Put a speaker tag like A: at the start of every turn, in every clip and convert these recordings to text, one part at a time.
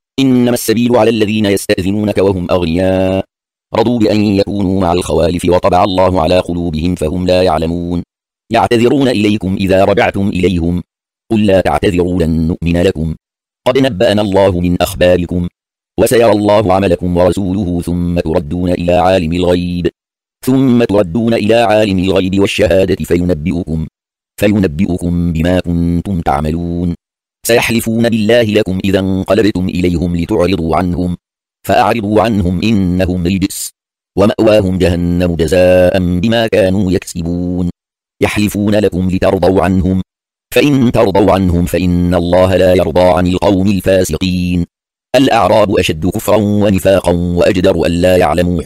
A: إنما السبيل على الذين يستأذنونك وهم أغنياء رضوا بأن يكونوا مع الخوالف وطبع الله على قلوبهم فهم لا يعلمون. يعتذرون إليكم إذا رجعتم إليهم قل لا تعتذروا لن نؤمن لكم قد نبأنا الله من أخباركم وسيرى الله عملكم ورسوله ثم تردون إلى عالم الغيب والشهادة فينبئكم بما كنتم تعملون. سيحلفون بالله لكم إذا انقلبتم إليهم لتعرضوا عنهم فأعرضوا عنهم إنهم رجس ومأواهم جهنم جزاء بما كانوا يكسبون. يحلفون لكم لترضوا عنهم فإن ترضوا عنهم فإن الله لا يرضى عن القوم الفاسقين. الأعراب أشد كفرا ونفاقا وأجدر ألا يعلموا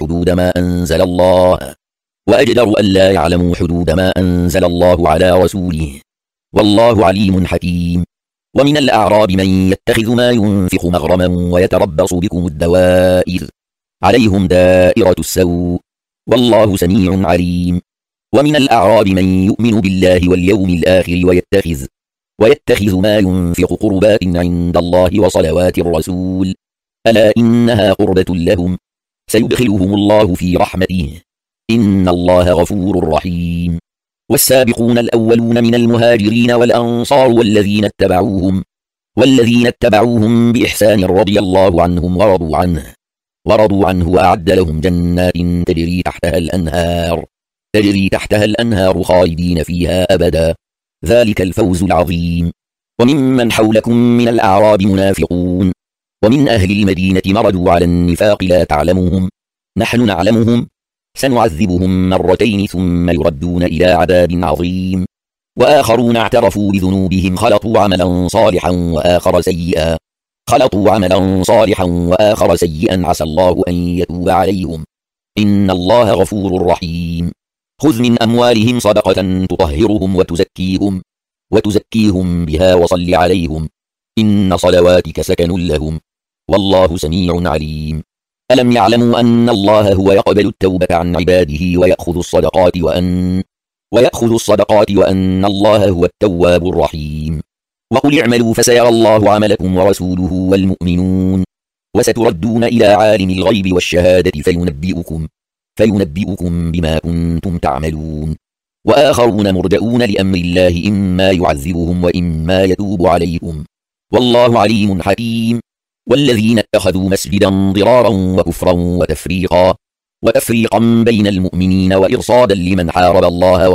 A: حدود ما أنزل الله على رسوله والله عليم حكيم. ومن الأعراب من يتخذ ما ينفق مغرما ويتربص بكم الدوائر عليهم دائرة السوء والله سميع عليم. ومن الأعراب من يؤمن بالله واليوم الآخر ويتخذ ما ينفق قربات عند الله وصلوات الرسول ألا إنها قربة لهم سيدخلهم الله في رحمته إن الله غفور رحيم. والسابقون الأولون من المهاجرين والأنصار والذين اتبعوهم بإحسان رضي الله عنهم ورضوا عنه وأعد لهم جنات تجري تحتها الأنهار خالدين فيها أبدا ذلك الفوز العظيم. وممن حولكم من الأعراب منافقون ومن أهل المدينة مردوا على النفاق لا تعلمهم نحن نعلمهم سنعذبهم مرتين ثم يردون إلى عذاب عظيم. وآخرون اعترفوا بذنوبهم خلطوا عملا صالحا وآخر سيئا عسى الله أن يتوب عليهم إن الله غفور رحيم. خذ من أموالهم صدقة تطهرهم وتزكيهم بها وصل عليهم إن صلواتك سكن لهم والله سميع عليم. ألم يعلموا أن الله هو يقبل التوبة عن عباده ويأخذ الصدقات وأن الله هو التواب الرحيم. وقل اعملوا فسيرى الله عملكم ورسوله والمؤمنون وستردون إلى عالم الغيب والشهادة فينبئكم بما كنتم تعملون. وآخرون مرجئون لأمر الله إما يعذبهم وإما يتوب عليهم والله عليم حكيم. والذين اتخذوا مسجدا ضرارا وكفرا وتفريقا بين المؤمنين وإرصادا لمن حارب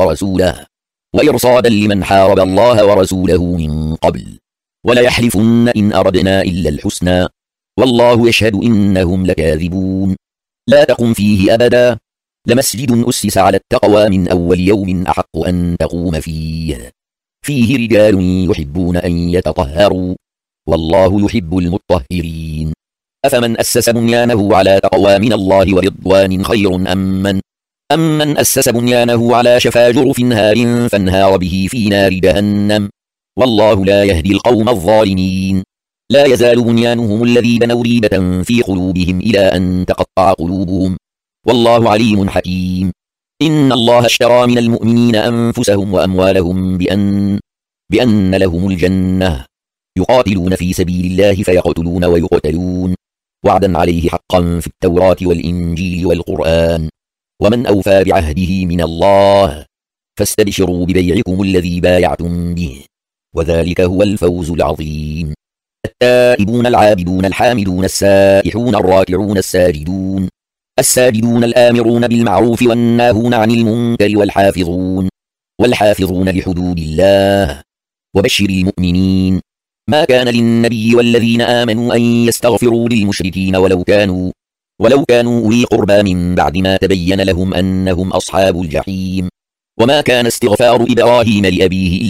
A: الله ورسوله من قبل وليحلفن إن أردنا إلا الحسنى والله يشهد إنهم لكاذبون. لا تقم فيه أبدا لمسجد أسس على التقوى من أول يوم أحق أن تقوم فيه رجال يحبون أن يتطهروا والله يحب المطهرين. أفمن أسس بنيانه على تقوى من الله ورضوان خير أمن أسس بنيانه على شفا جرف نهار فانهار به في نار جهنم والله لا يهدي القوم الظالمين. لا يزال بنيانهم الذي بنوا ريبة في قلوبهم إلى أن تقطع قلوبهم والله عليم حكيم. إن الله اشترى من المؤمنين أنفسهم وأموالهم بأن لهم الجنة يقاتلون في سبيل الله فيقتلون ويقتلون وعدا عليه حقا في التوراة والإنجيل والقرآن ومن أوفى بعهده من الله فاستبشروا ببيعكم الذي بايعتم به وذلك هو الفوز العظيم. التائبون العابدون الحامدون السائحون الراكعون الساجدون الآمرون بالمعروف والناهون عن المنكر والحافظون لحدود الله وبشر المؤمنين. ما كان للنبي والذين آمنوا أن يستغفروا للمشركين ولو كانوا أولي قربى من بعد ما تبين لهم أنهم أصحاب الجحيم. وما كان استغفار إبراهيم لأبيه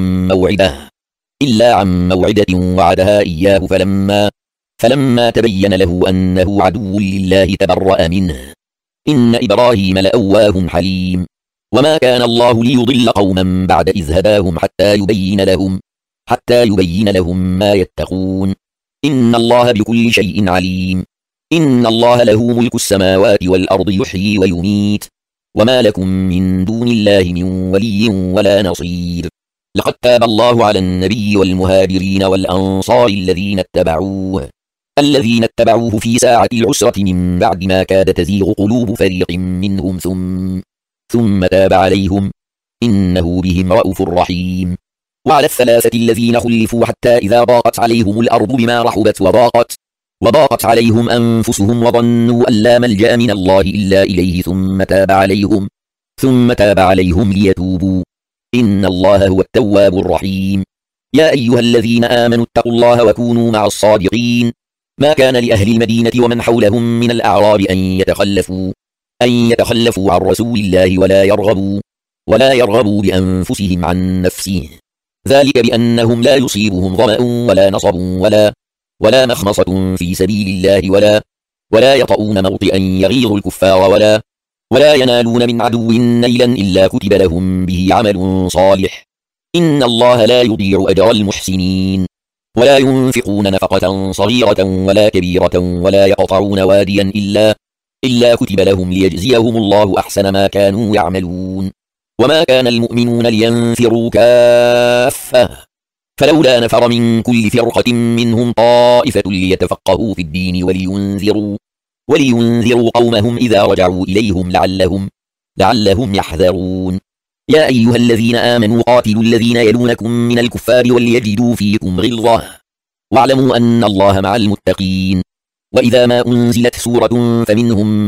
A: إلا عن موعدة وعدها إياه فلما تبين له أنه عدو لله تبرأ منه إن إبراهيم لأواه حليم. وما كان الله ليضل قوما بعد إذ هداهم حتى يبين لهم ما يتقون إن الله بكل شيء عليم. إن الله له ملك السماوات والأرض يحيي ويميت وما لكم من دون الله من ولي ولا نصير. لقد تاب الله على النبي والمهاجرين والأنصار الذين اتبعوه في ساعة العسرة من بعد ما كاد تزيغ قلوب فريق منهم ثم تاب عليهم إنه بهم رءوف رحيم. وعلى الثلاثة الذين خلفوا حتى إذا ضاقت عليهم الأرض بما رحبت وضاقت عليهم أنفسهم وظنوا أن لا ملجأ من الله إلا إليه ثم تاب عليهم ليتوبوا إن الله هو التواب الرحيم. يا أيها الذين آمنوا اتقوا الله وكونوا مع الصادقين. ما كان لأهل المدينة ومن حولهم من الأعراب أن يتخلفوا عن رسول الله ولا يرغبوا بأنفسهم عن نفسه، ذلك بأنهم لا يصيبهم ظمأ ولا نصب ولا مخمصة في سبيل الله ولا يطؤون موطئا يغيظ الكفار ولا ينالون من عدو نيلا إلا كتب لهم به عمل صالح إن الله لا يضيع أجر المحسنين. ولا ينفقون نفقة صغيرة ولا كبيرة ولا يقطعون واديا إلا كتب لهم ليجزيهم الله أحسن ما كانوا يعملون. وما كان المؤمنون لينفروا كافة فلولا نفر من كل فرقة منهم طائفة ليتفقهوا في الدين ولينذروا قومهم إذا رجعوا إليهم لعلهم يحذرون. يا أيها الذين آمنوا قاتلوا الذين يلونكم من الكفار وليجدوا فيكم غلظة واعلموا أن الله مع المتقين. وإذا ما أنزلت سورة فمنهم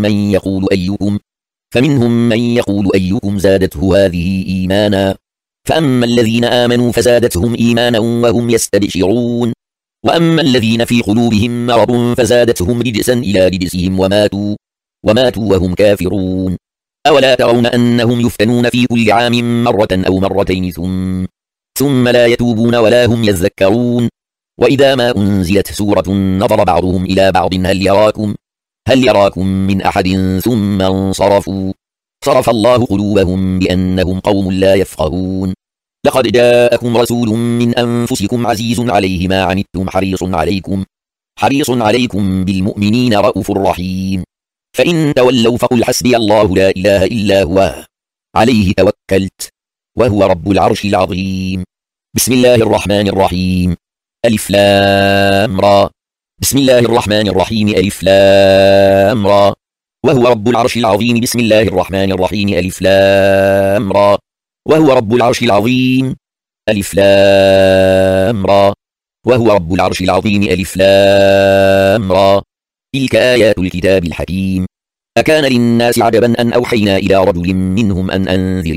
A: من يقول أيكم زادته هذه إيمانا فأما الذين آمنوا فزادتهم إيمانا وهم يستبشرون وأما الذين في قلوبهم مرض فزادتهم رجسا إلى رجسهم وماتوا وهم كافرون. أولا ترون أنهم يفتنون في كل عام مرة أو مرتين ثم لا يتوبون ولا هم يذكرون. وإذا ما أنزلت سورة نظر بعضهم إلى بعض هل يراكم من أحد ثم انصرفوا صرف الله قلوبهم بأنهم قوم لا يفقهون. لقد جاءكم رسول من أنفسكم عزيز عليه ما عنتم حريص عليكم بالمؤمنين رءوف رحيم. فإن تولوا فقل حسبي الله لا إله إلا هو عليه توكلت وهو رب العرش العظيم. بسم الله الرحمن الرحيم ألف لام را. بسم الله الرحمن الرحيم ألف لام را وهو رب العرش العظيم. بسم الله الرحمن الرحيم ألف لام را وهو رب العرش العظيم. ألف لام را وهو رب العرش العظيم. ألف لام را. تلك آيات الكتاب الحكيم. أكان للناس عجبا أن أوحينا إلى رجل منهم أن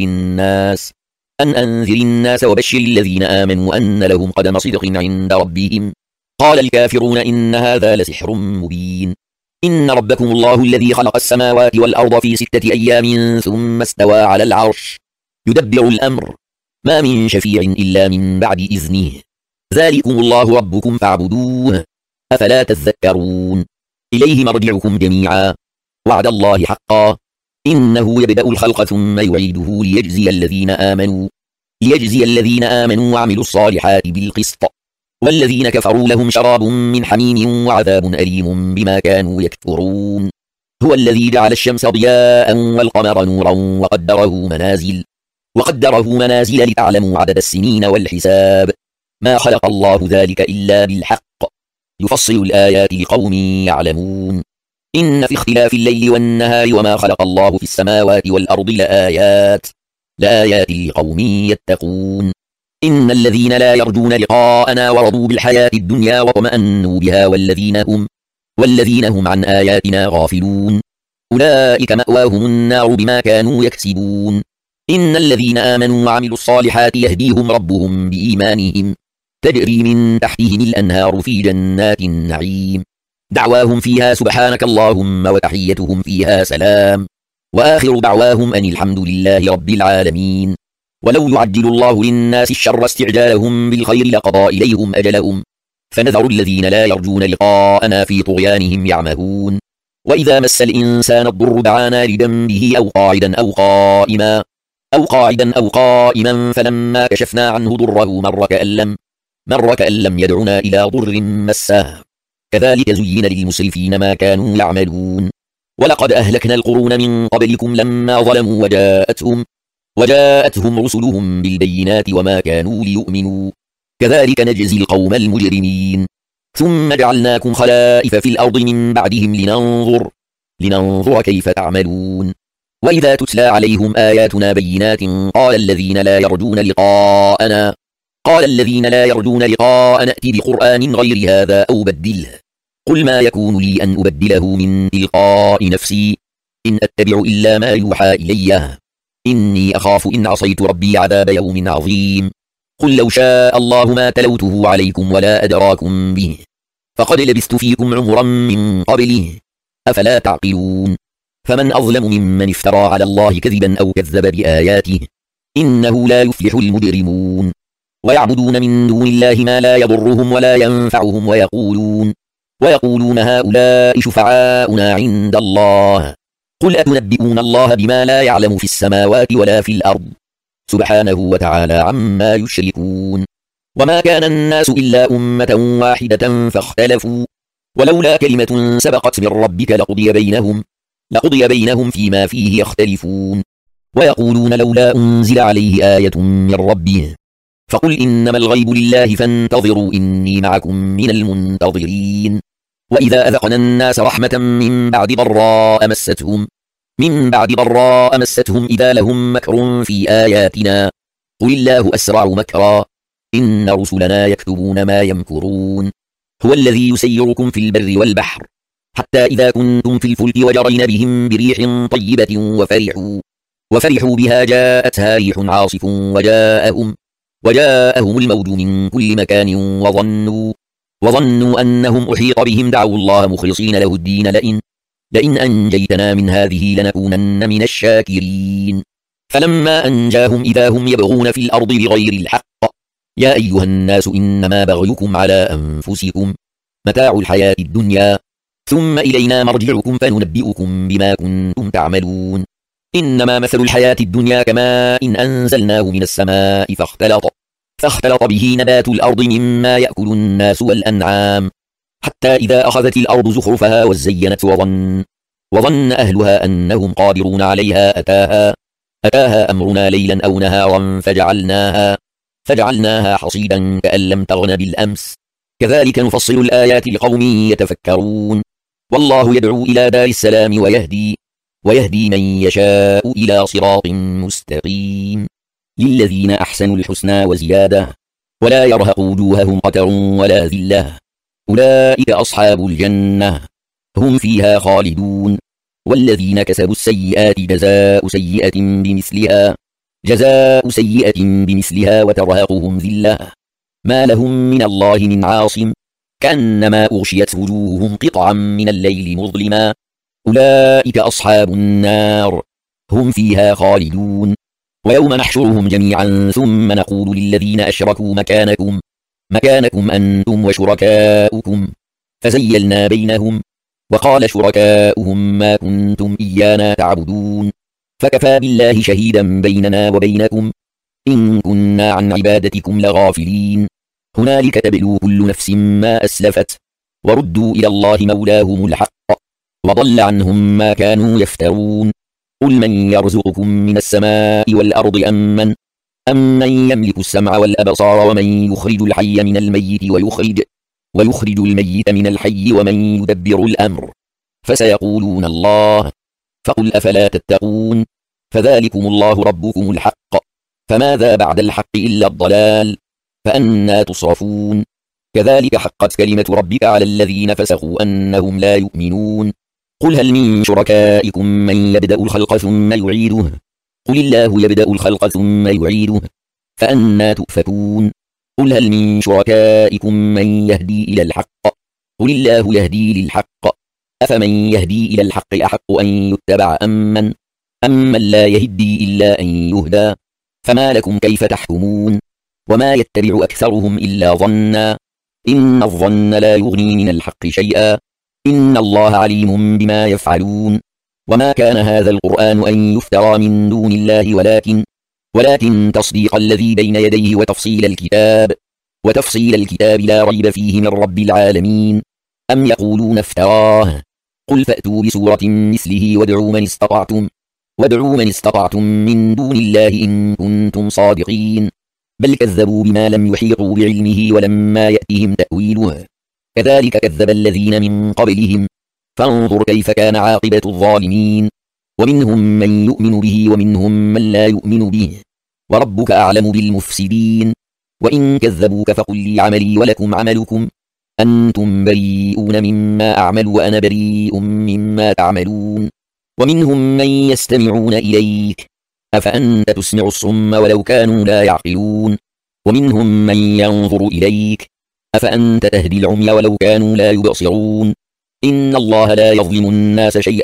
A: أنذر الناس وبشر الذين آمنوا أن لهم قدم صدق عند ربهم. قال الكافرون إن هذا لسحر مبين. إن ربكم الله الذي خلق السماوات والأرض في 6 أيام ثم استوى على العرش يدبر الأمر ما من شفيع إلا من بعد إذنه ذلكم الله ربكم فاعبدوه أفلا تذكرون. إليه مرجعكم جميعا وعد الله حقا إنه يبدأ الخلق ثم يعيده ليجزي الذين آمنوا وعملوا الصالحات بالقسط والذين كفروا لهم شراب من حميم وعذاب أليم بما كانوا يكفرون. هو الذي جعل الشمس ضياء والقمر نورا وقدره منازل لتعلموا عدد السنين والحساب ما خلق الله ذلك إلا بالحق يفصل الآيات لقوم يعلمون. إن في اختلاف الليل والنهار وما خلق الله في السماوات والأرض لآيات لقوم يتقون. إن الذين لا يرجون لقاءنا ورضوا بالحياة الدنيا واطمأنوا بها والذين هم عن آياتنا غافلون أولئك مأواهم النار بما كانوا يكسبون. إن الذين آمنوا وعملوا الصالحات يهديهم ربهم بإيمانهم تجري من تحتهم الأنهار في جنات النعيم دعواهم فيها سبحانك اللهم وتحيتهم فيها سلام وآخر دعواهم أن الحمد لله رب العالمين. ولو يعجل الله للناس الشر استعجالهم بالخير لقضى إليهم أجلهم فنذر الذين لا يرجون لقاءنا في طغيانهم يعمهون. وإذا مس الإنسان الضر دعانا لجنبه أو قاعدا أو قائما فلما كشفنا عنه ضره مر كأن لم يدعنا إلى ضر مسه كذلك زين للمسرفين ما كانوا يعملون. ولقد أهلكنا القرون من قبلكم لما ظلموا وجاءتهم رسلهم بالبينات وما كانوا ليؤمنوا كذلك نجزي القوم المجرمين. ثم جعلناكم خلائف في الأرض من بعدهم لننظر كيف تعملون. وإذا تتلى عليهم آياتنا بينات قال الذين لا يرجون لقاءنا ائت بقرآن غير هذا أو بدله. قل ما يكون لي أن أبدله من تلقاء نفسي إن أتبع إلا ما يوحى إلي إني أخاف إن عصيت ربي عذاب يوم عظيم. قل لو شاء الله ما تلوته عليكم ولا أدراكم به فقد لبثت فيكم عمرا من قبله أفلا تعقلون. فمن أظلم ممن افترى على الله كذبا أو كذب بآياته إنه لا يفلح المجرمون. ويعبدون من دون الله ما لا يضرهم ولا ينفعهم ويقولون هؤلاء شفعاؤنا عند الله قل أتنبئون الله بما لا يعلم في السماوات ولا في الأرض سبحانه وتعالى عما يشركون. وما كان الناس إلا أمة واحدة فاختلفوا ولولا كلمة سبقت من ربك لقضي بينهم فيما فيه يختلفون. ويقولون لولا أنزل عليه آية من ربه فقل إنما الغيب لله فانتظروا إني معكم من المنتظرين. وإذا أذقنا الناس رحمة من بعد ضراء مستهم إذا لهم مكر في آياتنا قل الله أسرع مكرا إن رسلنا يكتبون ما يمكرون. هو الذي يسيركم في البر والبحر حتى إذا كنتم في الفلك وجرين بهم بريح طيبة وفرحوا بها جاءتها ريح عاصف وجاءهم الموج من كل مكان وظنوا أنهم أحيط بهم دعوا الله مخلصين له الدين لئن أنجيتنا من هذه لنكونن من الشاكرين. فلما أنجاهم إذا هم يبغون في الأرض بغير الحق يا أيها الناس إنما بغيكم على أنفسكم متاع الحياة الدنيا ثم إلينا مرجعكم فننبئكم بما كنتم تعملون. إنما مثل الحياة الدنيا كماء إن أنزلناه من السماء فاختلط به نبات الأرض مما يأكل الناس والأنعام حتى إذا أخذت الأرض زخرفها وزينت وظن أهلها أنهم قادرون عليها أتاها أمرنا ليلا أو نهارا فجعلناها حصيدا كأن لم تغن بالأمس كذلك نفصل الآيات لقوم يتفكرون. والله يدعو إلى دار السلام ويهدي من يشاء إلى صراط مستقيم. للذين أحسنوا الحسنى وزيادة ولا يرهق وجوههم قتر ولا ذلة أولئك أصحاب الجنة هم فيها خالدون. والذين كسبوا السيئات جزاء سيئة بمثلها وترهقهم ذلة ما لهم من الله من عاصم كأنما أغشيت وجوههم قطعا من الليل مظلما أولئك أصحاب النار هم فيها خالدون. ويوم نحشرهم جميعا ثم نقول للذين أشركوا مكانكم أنتم وشركاؤكم فزيلنا بينهم وقال شركاؤهم ما كنتم إيانا تعبدون فكفى بالله شهيدا بيننا وبينكم إن كنا عن عبادتكم لغافلين. هنالك تبلو كل نفس ما أسلفت وردوا إلى الله مولاهم الحق وضل عنهم ما كانوا يفترون. قل من يرزقكم من السماء والأرض أمن يملك السمع والأبصار ومن يخرج الحي من الميت ويخرج الميت من الحي ومن يدبر الأمر فسيقولون الله فقل أفلا تتقون. فذلكم الله ربكم الحق فماذا بعد الحق إلا الضلال فأنى تصرفون. كذلك حقت كلمة ربك على الذين فسقوا أنهم لا يؤمنون. قل هل من شركائكم من يبدأ الخلق ثم يعيده قل الله يبدأ الخلق ثم يعيده فأنى تؤفكون. قل هل من شركائكم من يهدي إلى الحق قل الله يهدي للحق أفمن يهدي إلى الحق أحق أن يتبع أمن لا يهدي إلا أن يهدى فما لكم كيف تحكمون. وما يتبع أكثرهم إلا ظنا إن الظن لا يغني من الحق شيئا إن الله عليم بما يفعلون. وما كان هذا القرآن أن يفترى من دون الله ولكن تصديق الذي بين يديه وتفصيل الكتاب لا ريب فيه من رب العالمين. أم يقولون افتراه قل فأتوا بسورة مثله وادعوا من استطعتم من دون الله إن كنتم صادقين بل كذبوا بما لم يحيطوا بعلمه ولما يأتهم تأويله كذلك كذب الذين من قبلهم فانظر كيف كان عاقبة الظالمين ومنهم من يؤمن به ومنهم من لا يؤمن به وربك أعلم بالمفسدين وإن كذبوك فقل لي عملي ولكم عملكم أنتم بريئون مما أعمل وأنا بريء مما تعملون ومنهم من يستمعون إليك أفأنت تسمع الصم ولو كانوا لا يعقلون ومنهم من ينظر إليك أفأنت تهدي العمي ولو كانوا لا يبصرون إن الله لا يظلم الناس شيئا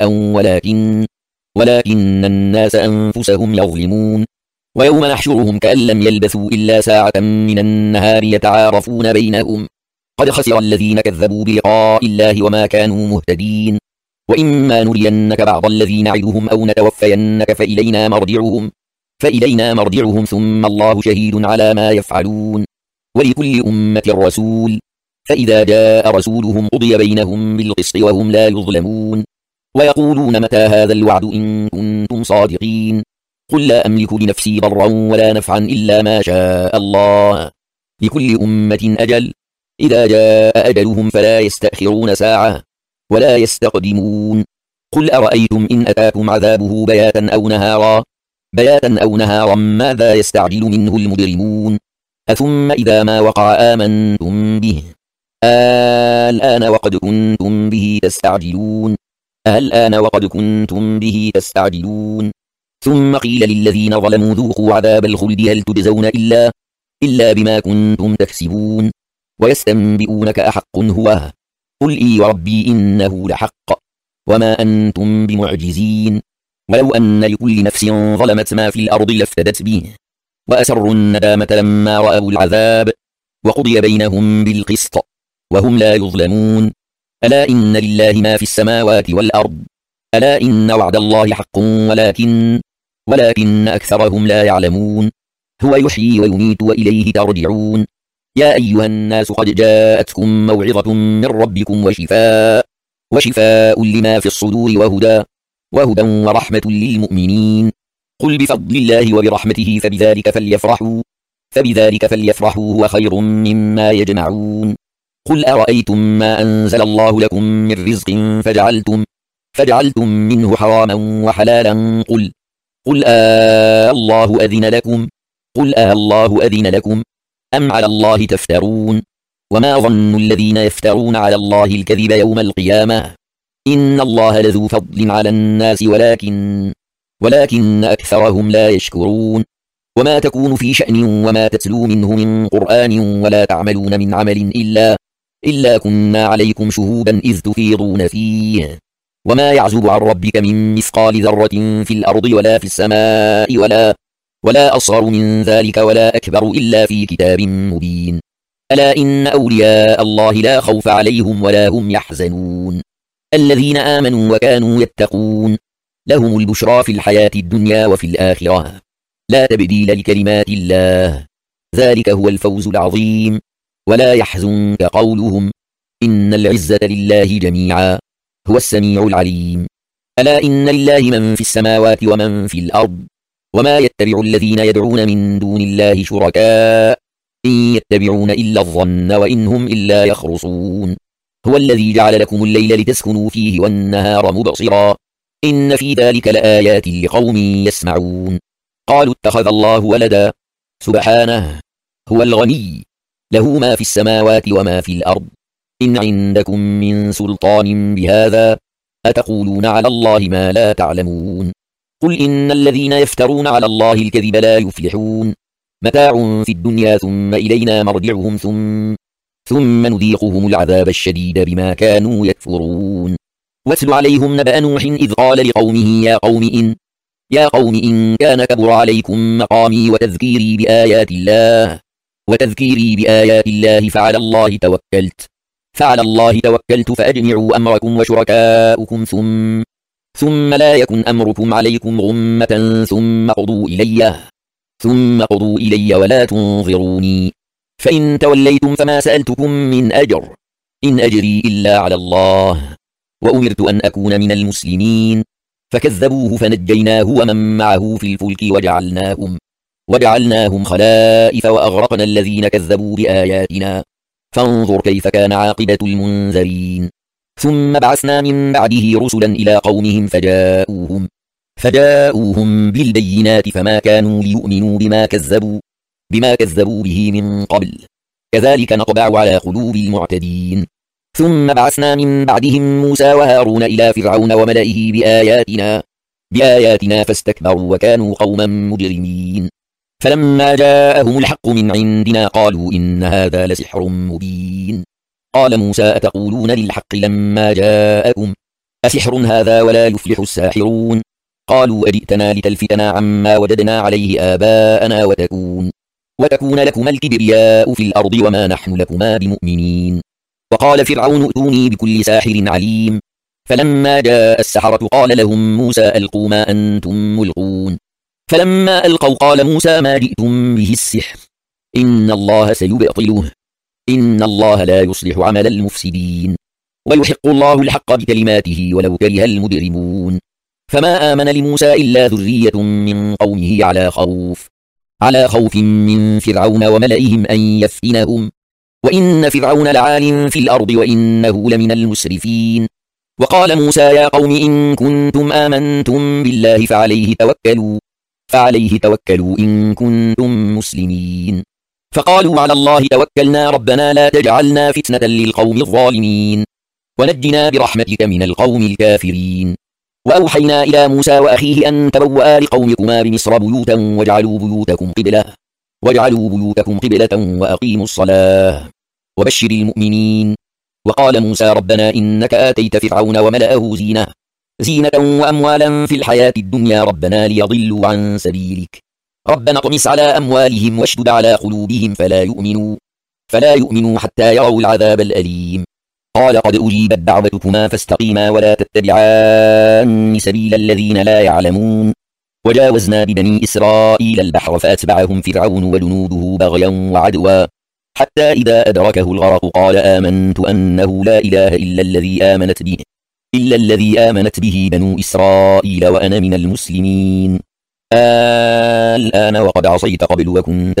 A: ولكن الناس أنفسهم يظلمون ويوم نحشرهم كأن لم يلبثوا إلا ساعة من النهار يتعارفون بينهم قد خسر الذين كذبوا بلقاء الله وما كانوا مهتدين وإما نرينك بعض الذي نعدهم أو نتوفينك فإلينا مرجعهم ثم الله شهيد على ما يفعلون ولكل أمة رسول فإذا جاء رسولهم قضي بينهم بالقسط وهم لا يظلمون ويقولون متى هذا الوعد إن كنتم صادقين قل لا أملك لنفسي ضرا ولا نفعا إلا ما شاء الله لكل أمة أجل إذا جاء أجلهم فلا يستأخرون ساعة ولا يستقدمون قل أرأيتم إن أتاكم عذابه بياتا أو نهارا ماذا يستعجل منه المجرمون أثم إذا ما وقع آمنتم به الآن وقد كنتم به تستعجلون ثم قيل للذين ظلموا ذوقوا عذاب الخلد هل تجزون إلا بما كنتم تكسبون ويستنبئونك أحق هو قل إي وربي إنه لحق وما أنتم بمعجزين ولو أن لكل نفس ظلمت ما في الأرض لافتدت به وأسروا الندامة لما رأوا العذاب وقضي بينهم بالقسط وهم لا يظلمون ألا إن لله ما في السماوات والأرض ألا إن وعد الله حق ولكن أكثرهم لا يعلمون هو يحيي ويميت وإليه ترجعون يا أيها الناس قد جاءتكم موعظة من ربكم وشفاء لما في الصدور وهدى ورحمة للمؤمنين قل بفضل الله وبرحمته فبذلك فليفرحوا هو خير مما يجمعون قل أرأيتم ما أنزل الله لكم من رزق فجعلتم منه حراما وحلالا قل الله أذن لكم أم على الله تفترون وما ظن الذين يفترون على الله الكذب يوم القيامة إن الله لذو فضل على الناس ولكن أكثرهم لا يشكرون وما تكون في شأن وما تتلو منه من قرآن ولا تعملون من عمل إلا كنا عليكم شهودا إذ تفيضون فيه وما يعزب عن ربك من مثقال ذرة في الأرض ولا في السماء ولا أصغر من ذلك ولا أكبر إلا في كتاب مبين ألا إن أولياء الله لا خوف عليهم ولا هم يحزنون الذين آمنوا وكانوا يتقون لهم البشرى في الحياة الدنيا وفي الآخرة لا تبديل لكلمات الله ذلك هو الفوز العظيم ولا يحزنك قولهم إن العزة لله جميعا هو السميع العليم ألا إن لله من في السماوات ومن في الأرض وما يتبع الذين يدعون من دون الله شركاء إن يتبعون إلا الظن وإن هم إلا يخرصون هو الذي جعل لكم الليل لتسكنوا فيه والنهار مبصرا إن في ذلك لآيات لقوم يسمعون قالوا اتخذ الله ولدا سبحانه هو الغني له ما في السماوات وما في الأرض إن عندكم من سلطان بهذا أتقولون على الله ما لا تعلمون قل إن الذين يفترون على الله الكذب لا يفلحون متاع في الدنيا ثم إلينا مرجعهم ثم نذيقهم العذاب الشديد بما كانوا يكفرون واتل عليهم نبأ نوح إذ قال لقومه يا قوم إن كان كبر عليكم مقامي وتذكيري بآيات الله فعلى الله توكلت فأجمعوا أمركم وشركاؤكم ثم لا يكن أمركم عليكم غمة ثم قضوا إلي ولا تنظروني فإن توليتم فما سألتكم من أجر إن أجري إلا على الله وأمرت أن أكون من المسلمين فكذبوه فنجيناه ومن معه في الفلك وجعلناهم خلائف وأغرقنا الذين كذبوا بآياتنا فانظر كيف كان عاقبة المنذرين. ثم بعثنا من بعده رسلا إلى قومهم فجاءوهم بالبينات فما كانوا ليؤمنوا بما كذبوا به من قبل، كذلك نطبع على قلوب المعتدين. ثم بعثنا من بعدهم موسى وهارون إلى فرعون وملئه بآياتنا فاستكبروا وكانوا قوما مجرمين. فلما جاءهم الحق من عندنا قالوا إن هذا لسحر مبين. قال موسى أتقولون للحق لما جاءكم أسحر هذا ولا يفلح الساحرون؟ قالوا أجئتنا لتلفتنا عما وجدنا عليه آباءنا وتكون لكما الكبرياء في الأرض وما نحن لكما بمؤمنين. وقال فرعون ائتوني بكل ساحر عليم. فلما جاء السحرة قال لهم موسى ألقوا ما أنتم ملقون. فلما ألقوا قال موسى ما جئتم به السحر، إن الله سيبطله، إن الله لا يصلح عمل المفسدين، ويحق الله الحق بكلماته ولو كره المجرمون. فما آمن لموسى إلا ذرية من قومه على خوف من فرعون وملئهم أن يفتنهم، وإن فرعون لعال في الأرض وإنه لمن المسرفين. وقال موسى يا قوم إن كنتم آمنتم بالله فعليه توكلوا إن كنتم مسلمين. فقالوا على الله توكلنا ربنا لا تجعلنا فتنة للقوم الظالمين ونجنا برحمتك من القوم الكافرين. وأوحينا إلى موسى وأخيه أن تبوأ لقومكما بمصر بيوتا واجعلوا بيوتكم قبلة وأقيموا الصلاة وبشر المؤمنين. وقال موسى ربنا إنك آتيت فرعون وملأه زينة وأموالا في الحياة الدنيا ربنا ليضلوا عن سبيلك ربنا اطمس على أموالهم واشدد على قلوبهم فلا يؤمنوا حتى يروا العذاب الأليم. قال قد أجيبت دعوتكما فاستقيما ولا تتبعان سبيل الذين لا يعلمون. وجاوزنا ببني إسرائيل البحر فأتبعهم فرعون وجنوده بغيا وعدوا حتى إذا أدركه الغرق قال آمنت أنه لا إله إلا الذي آمنت به بنو إسرائيل وأنا من المسلمين. الآن وقد عصيت قبل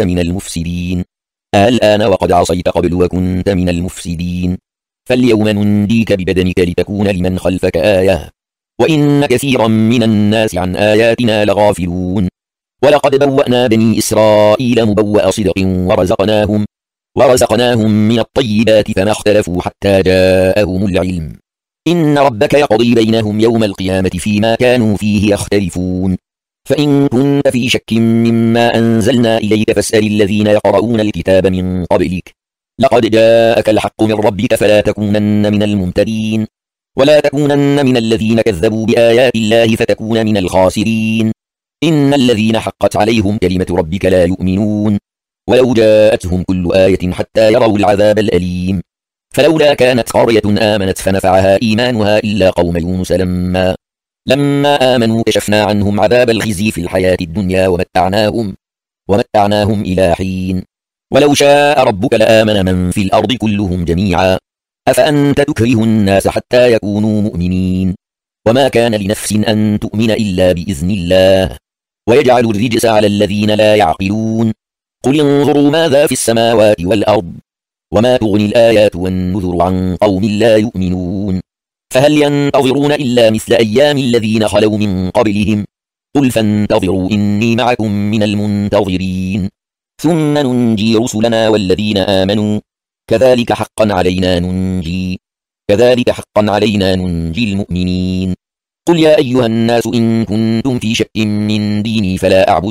A: وكنت من المفسدين فاليوم ننجيك ببدنك لتكون لمن خلفك آية وإن كثيرا من الناس عن آياتنا لغافلون. ولقد بوأنا بني إسرائيل مبوأ صدق ورزقناهم من الطيبات فما اختلفوا حتى جاءهم العلم إن ربك يقضي بينهم يوم القيامة فيما كانوا فيه يختلفون. فإن كنت في شك مما أنزلنا إليك فاسأل الذين يقرؤون الكتاب من قبلك لقد جاءك الحق من ربك فلا تكونن من الممترين ولا تكونن من الذين كذبوا بآيات الله فتكون من الخاسرين. إن الذين حقت عليهم كلمة ربك لا يؤمنون ولو جاءتهم كل آية حتى يروا العذاب الأليم. فلولا كانت قرية آمنت فنفعها إيمانها إلا قوم يونس لما آمنوا كشفنا عنهم عذاب الخزي في الحياة الدنيا ومتعناهم إلى حين. ولو شاء ربك لآمن من في الأرض كلهم جميعا أفأنت تكره الناس حتى يكونوا مؤمنين وما كان لنفس أن تؤمن إلا بإذن الله ويجعل الرجس على الذين لا يعقلون. قل انظروا ماذا في السماوات والأرض وما تغني الآيات والنذر عن قوم لا يؤمنون. فهل ينتظرون إلا مثل أيام الذين خلوا من قبلهم قل فانتظروا إني معكم من المنتظرين ثم ننجي رسلنا والذين آمنوا كذلك حقا علينا ننجي المؤمنين. قل يا أيها الناس إن كنتم في شك من ديني فلا أعبد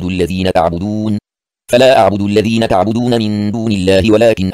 A: الذين تعبدون من دون الله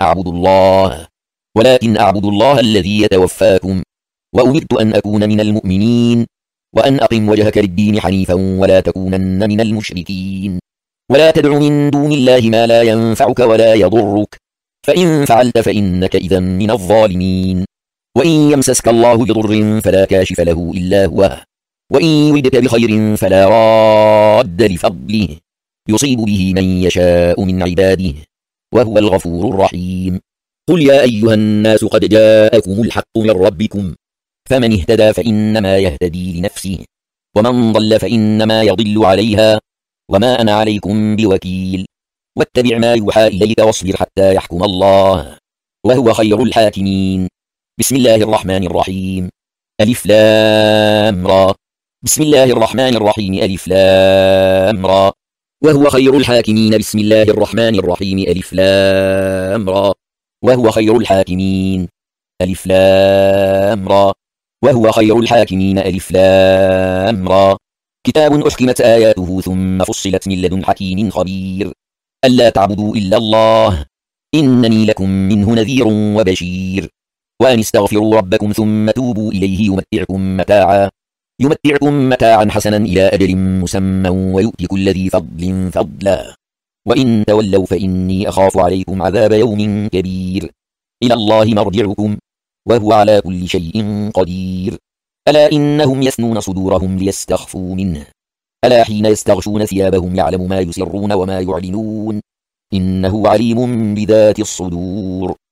A: ولكن أعبد الله الذي يتوفاكم وأمرت أن أكون من المؤمنين وأن أقم وجهك للدين حنيفا ولا تكونن من المشركين ولا تدع من دون الله ما لا ينفعك ولا يضرك فإن فعلت فإنك إذا من الظالمين. وإن يمسسك الله بضر فلا كاشف له إلا هو وإن يردك بخير فلا راد لفضله يصيب به من يشاء من عباده وهو الغفور الرحيم. قل يا أيها الناس قد جاءكم الحق من ربكم فمن اهتدى فإنما يهتدي لنفسه ومن ضل فإنما يضل عليها وما أنا عليكم بوكيل. واتبع ما يوحى إليك واصبر حتى يحكم الله وهو خير الحاكمين. بسم الله الرحمن الرحيم. ألف لام را. بسم الله الرحمن الرحيم. ألف لام را. وهو خير الحاكمين. بسم الله الرحمن الرحيم. ألف لام را. وهو خير الحاكمين. ألف لام را. وهو خير الحاكمين. ألف لام را. كتاب أحكمت آياته ثم فصلت من لدن حكيم خبير ألا تعبدوا إلا الله إنني لكم منه نذير وبشير وأن استغفروا ربكم ثم توبوا إليه يمتعكم متاعا حسنا إلى أجل مسمى ويؤتي كل ذي فضل فضلا وإن تولوا فإني أخاف عليكم عذاب يوم كبير إلى الله مرجعكم وهو على كل شيء قدير ألا إنهم يثنون صدورهم ليستخفوا منه ألا حين يستغشون ثيابهم يعلم ما يسرون وما يعلنون إنه عليم بذات الصدور